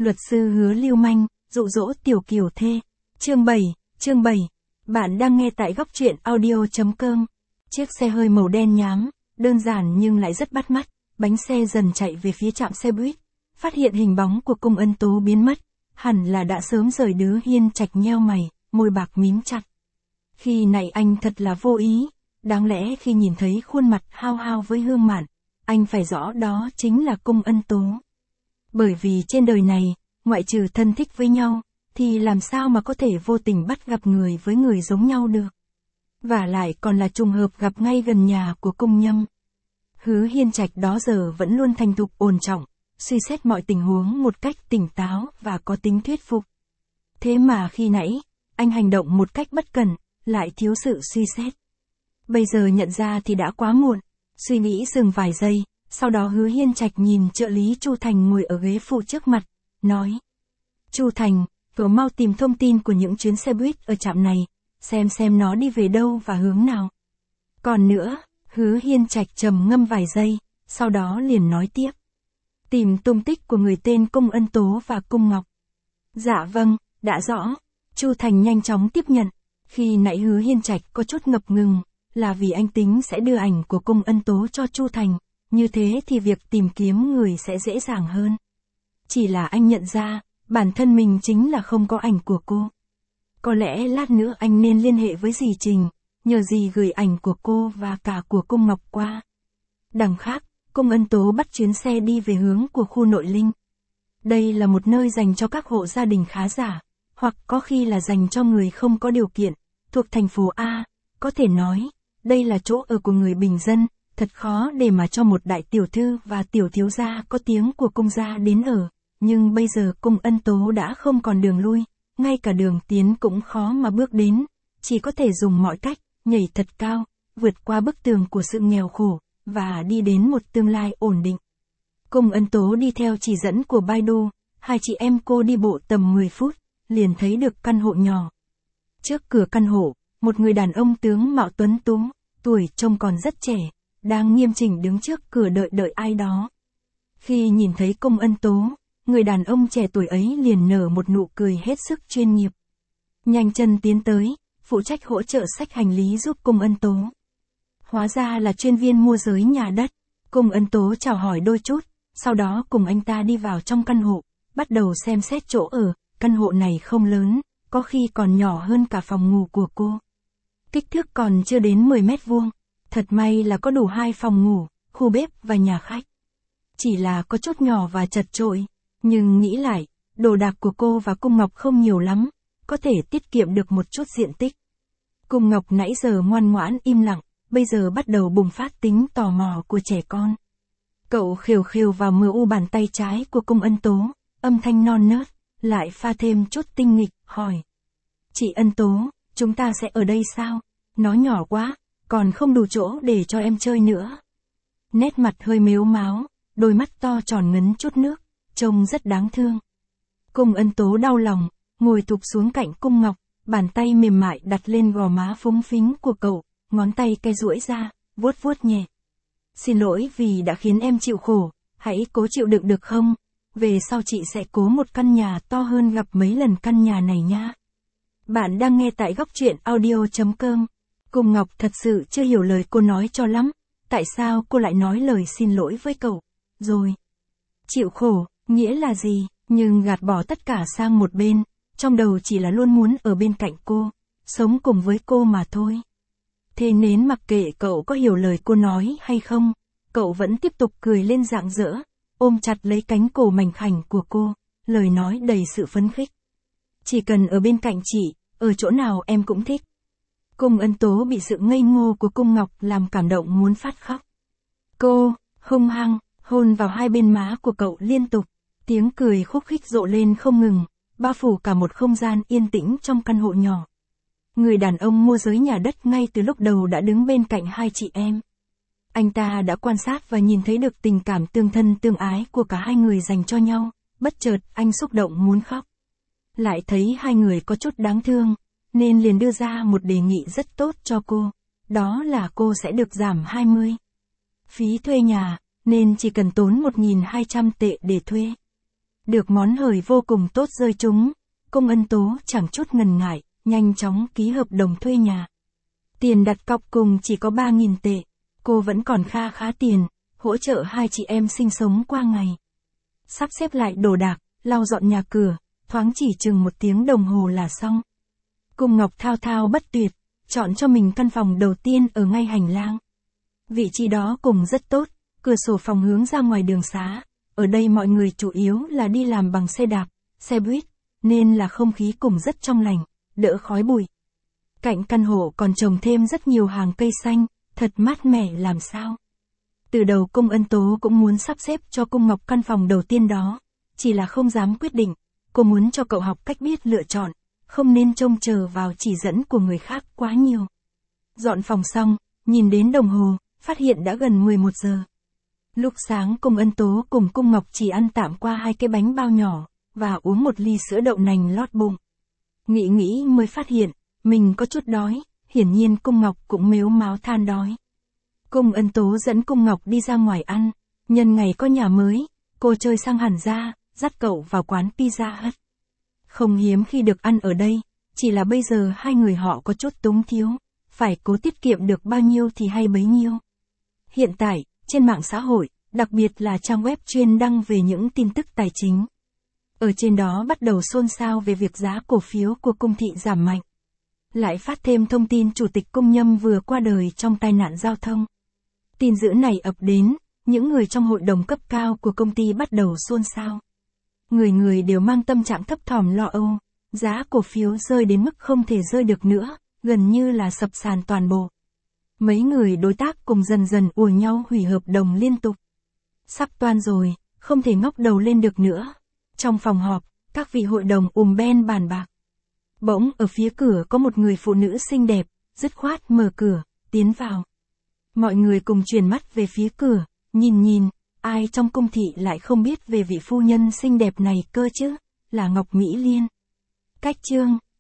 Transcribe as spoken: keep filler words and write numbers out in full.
Luật sư Hứa lưu manh, dụ dỗ tiểu kiều thê. Chương bảy, chương bảy. Bạn đang nghe tại góc truyện audio chấm com. Chiếc xe hơi màu đen nhám, đơn giản nhưng lại rất bắt mắt, bánh xe dần chạy về phía trạm xe buýt. Phát hiện hình bóng của Cung Ân Tố biến mất, hẳn là đã sớm rời Đứa Hiên Trạch, nheo mày, môi bạc mím chặt. Khi này anh thật là vô ý, đáng lẽ khi nhìn thấy khuôn mặt hao hao với Hương Mạn, anh phải rõ đó chính là Cung Ân Tố. Bởi vì trên đời này, ngoại trừ thân thích với nhau, thì làm sao mà có thể vô tình bắt gặp người với người giống nhau được. Và lại còn là trùng hợp gặp ngay gần nhà của Cung Nhâm. Hứa Hiên Trạch đó giờ vẫn luôn thành thục ổn trọng, suy xét mọi tình huống một cách tỉnh táo và có tính thuyết phục. Thế mà khi nãy, anh hành động một cách bất cẩn, lại thiếu sự suy xét. Bây giờ nhận ra thì đã quá muộn, suy nghĩ dừng vài giây, sau đó Hứa Hiên Trạch nhìn trợ lý Chu Thành ngồi ở ghế phụ trước mặt, nói: Chu Thành, cậu mau tìm thông tin của những chuyến xe buýt ở trạm này, xem xem nó đi về đâu và hướng nào. Còn nữa, Hứa Hiên Trạch trầm ngâm vài giây, sau đó liền nói tiếp: Tìm tung tích của người tên Cung Ân Tố và Cung Ngọc. Dạ vâng, đã rõ. Chu Thành nhanh chóng tiếp nhận. Khi nãy Hứa Hiên Trạch có chút ngập ngừng, là vì anh tính sẽ đưa ảnh của Cung Ân Tố cho Chu Thành, như thế thì việc tìm kiếm người sẽ dễ dàng hơn. Chỉ là anh nhận ra, bản thân mình chính là không có ảnh của cô. Có lẽ lát nữa anh nên liên hệ với dì Trình, nhờ dì gửi ảnh của cô và cả của Cung Ngọc qua. Đằng khác, Cung Ân Tố bắt chuyến xe đi về hướng của khu Nội Linh. Đây là một nơi dành cho các hộ gia đình khá giả, hoặc có khi là dành cho người không có điều kiện, thuộc thành phố A, có thể nói, đây là chỗ ở của người bình dân, thật khó để mà cho một đại tiểu thư và tiểu thiếu gia có tiếng của Cung gia đến ở, nhưng bây giờ Cung Ân Tố đã không còn đường lui, ngay cả đường tiến cũng khó mà bước đến, chỉ có thể dùng mọi cách, nhảy thật cao, vượt qua bức tường của sự nghèo khổ, và đi đến một tương lai ổn định. Cung Ân Tố đi theo chỉ dẫn của Baidu, hai chị em cô đi bộ tầm mười phút, liền thấy được căn hộ nhỏ. Trước cửa căn hộ, một người đàn ông tướng mạo tuấn tú, tuổi trông còn rất trẻ, đang nghiêm chỉnh đứng trước cửa đợi đợi ai đó. Khi nhìn thấy Cung Ân Tố, người đàn ông trẻ tuổi ấy liền nở một nụ cười hết sức chuyên nghiệp. Nhanh chân tiến tới, phụ trách hỗ trợ xách hành lý giúp Cung Ân Tố. Hóa ra là chuyên viên môi giới nhà đất. Cung Ân Tố chào hỏi đôi chút, sau đó cùng anh ta đi vào trong căn hộ, bắt đầu xem xét chỗ ở. Căn hộ này không lớn, có khi còn nhỏ hơn cả phòng ngủ của cô. Kích thước còn chưa đến mười mét vuông. Thật may là có đủ hai phòng ngủ, khu bếp và nhà khách. Chỉ là có chút nhỏ và chật chội, nhưng nghĩ lại, đồ đạc của cô và Cung Ngọc không nhiều lắm, có thể tiết kiệm được một chút diện tích. Cung Ngọc nãy giờ ngoan ngoãn im lặng, bây giờ bắt đầu bùng phát tính tò mò của trẻ con. Cậu khều khều vào mờ u bàn tay trái của Cung Ân Tố, âm thanh non nớt, lại pha thêm chút tinh nghịch, hỏi: Chị Ân Tố, chúng ta sẽ ở đây sao? Nó nhỏ quá, còn không đủ chỗ để cho em chơi nữa. Nét mặt hơi mếu máo, đôi mắt to tròn ngấn chút nước, trông rất đáng thương. Cung Ân Tố đau lòng, ngồi thụp xuống cạnh Cung Ngọc, bàn tay mềm mại đặt lên gò má phúng phính của cậu, ngón tay cái duỗi ra, vuốt vuốt nhẹ. Xin lỗi vì đã khiến em chịu khổ, hãy cố chịu đựng được không? Về sau chị sẽ cố một căn nhà to hơn gặp mấy lần căn nhà này nha. Bạn đang nghe tại góc truyện audio chấm com. Cung Ngọc thật sự chưa hiểu lời cô nói cho lắm. Tại sao cô lại nói lời xin lỗi với cậu? Rồi. Chịu khổ, nghĩa là gì? Nhưng gạt bỏ tất cả sang một bên. Trong đầu chỉ là luôn muốn ở bên cạnh cô. Sống cùng với cô mà thôi. Thế nên mặc kệ cậu có hiểu lời cô nói hay không, cậu vẫn tiếp tục cười lên rạng rỡ, ôm chặt lấy cánh cổ mảnh khảnh của cô, lời nói đầy sự phấn khích. Chỉ cần ở bên cạnh chị, ở chỗ nào em cũng thích. Cung Ân Tố bị sự ngây ngô của Cung Ngọc làm cảm động muốn phát khóc. Cô, hung hăng, hôn vào hai bên má của cậu liên tục, tiếng cười khúc khích rộ lên không ngừng, bao phủ cả một không gian yên tĩnh trong căn hộ nhỏ. Người đàn ông môi giới nhà đất ngay từ lúc đầu đã đứng bên cạnh hai chị em. Anh ta đã quan sát và nhìn thấy được tình cảm tương thân tương ái của cả hai người dành cho nhau, bất chợt anh xúc động muốn khóc. Lại thấy hai người có chút đáng thương, nên liền đưa ra một đề nghị rất tốt cho cô, đó là cô sẽ được giảm hai mươi phí thuê nhà, nên chỉ cần tốn một nghìn hai trăm tệ để thuê. Được món hời vô cùng tốt rơi trúng, Cung Ân Tố chẳng chút ngần ngại, nhanh chóng ký hợp đồng thuê nhà. Tiền đặt cọc cùng chỉ có ba nghìn tệ, cô vẫn còn kha khá tiền, hỗ trợ hai chị em sinh sống qua ngày. Sắp xếp lại đồ đạc, lau dọn nhà cửa, thoáng chỉ chừng một tiếng đồng hồ là xong. Cung Ngọc thao thao bất tuyệt, chọn cho mình căn phòng đầu tiên ở ngay hành lang. Vị trí đó cùng rất tốt, cửa sổ phòng hướng ra ngoài đường xá. Ở đây mọi người chủ yếu là đi làm bằng xe đạp, xe buýt, nên là không khí cùng rất trong lành, đỡ khói bụi. Cạnh căn hộ còn trồng thêm rất nhiều hàng cây xanh, thật mát mẻ làm sao. Từ đầu Cung Ân Tố cũng muốn sắp xếp cho Cung Ngọc căn phòng đầu tiên đó, chỉ là không dám quyết định, cô muốn cho cậu học cách biết lựa chọn, không nên trông chờ vào chỉ dẫn của người khác quá nhiều. Dọn phòng xong, nhìn đến đồng hồ, phát hiện đã gần mười một giờ. Lúc sáng Cung Ân Tố cùng Cung Ngọc chỉ ăn tạm qua hai cái bánh bao nhỏ, và uống một ly sữa đậu nành lót bụng. Nghĩ nghĩ mới phát hiện, mình có chút đói, hiển nhiên Cung Ngọc cũng mếu máo than đói. Cung Ân Tố dẫn Cung Ngọc đi ra ngoài ăn, nhân ngày có nhà mới, cô chơi sang hẳn ra, dắt cậu vào quán Pizza Hut. Không hiếm khi được ăn ở đây, chỉ là bây giờ hai người họ có chút túng thiếu, phải cố tiết kiệm được bao nhiêu thì hay bấy nhiêu. Hiện tại, trên mạng xã hội, đặc biệt là trang web chuyên đăng về những tin tức tài chính. Ở trên đó bắt đầu xôn xao về việc giá cổ phiếu của Cung thị giảm mạnh. Lại phát thêm thông tin Chủ tịch Cung Nhâm vừa qua đời trong tai nạn giao thông. Tin dữ này ập đến, những người trong hội đồng cấp cao của công ty bắt đầu xôn xao. Người người đều mang tâm trạng thấp thỏm lo âu, giá cổ phiếu rơi đến mức không thể rơi được nữa, gần như là sập sàn toàn bộ. Mấy người đối tác cùng dần dần ùa nhau hủy hợp đồng liên tục. Sắp toan rồi, không thể ngóc đầu lên được nữa. Trong phòng họp, các vị hội đồng ùm ben bàn bạc. Bỗng ở phía cửa có một người phụ nữ xinh đẹp, dứt khoát mở cửa, tiến vào. Mọi người cùng chuyển mắt về phía cửa, nhìn nhìn, ai trong cung thị lại không biết về vị phu nhân xinh đẹp này cơ chứ, là Ngọc Mỹ Liên. Cách chương,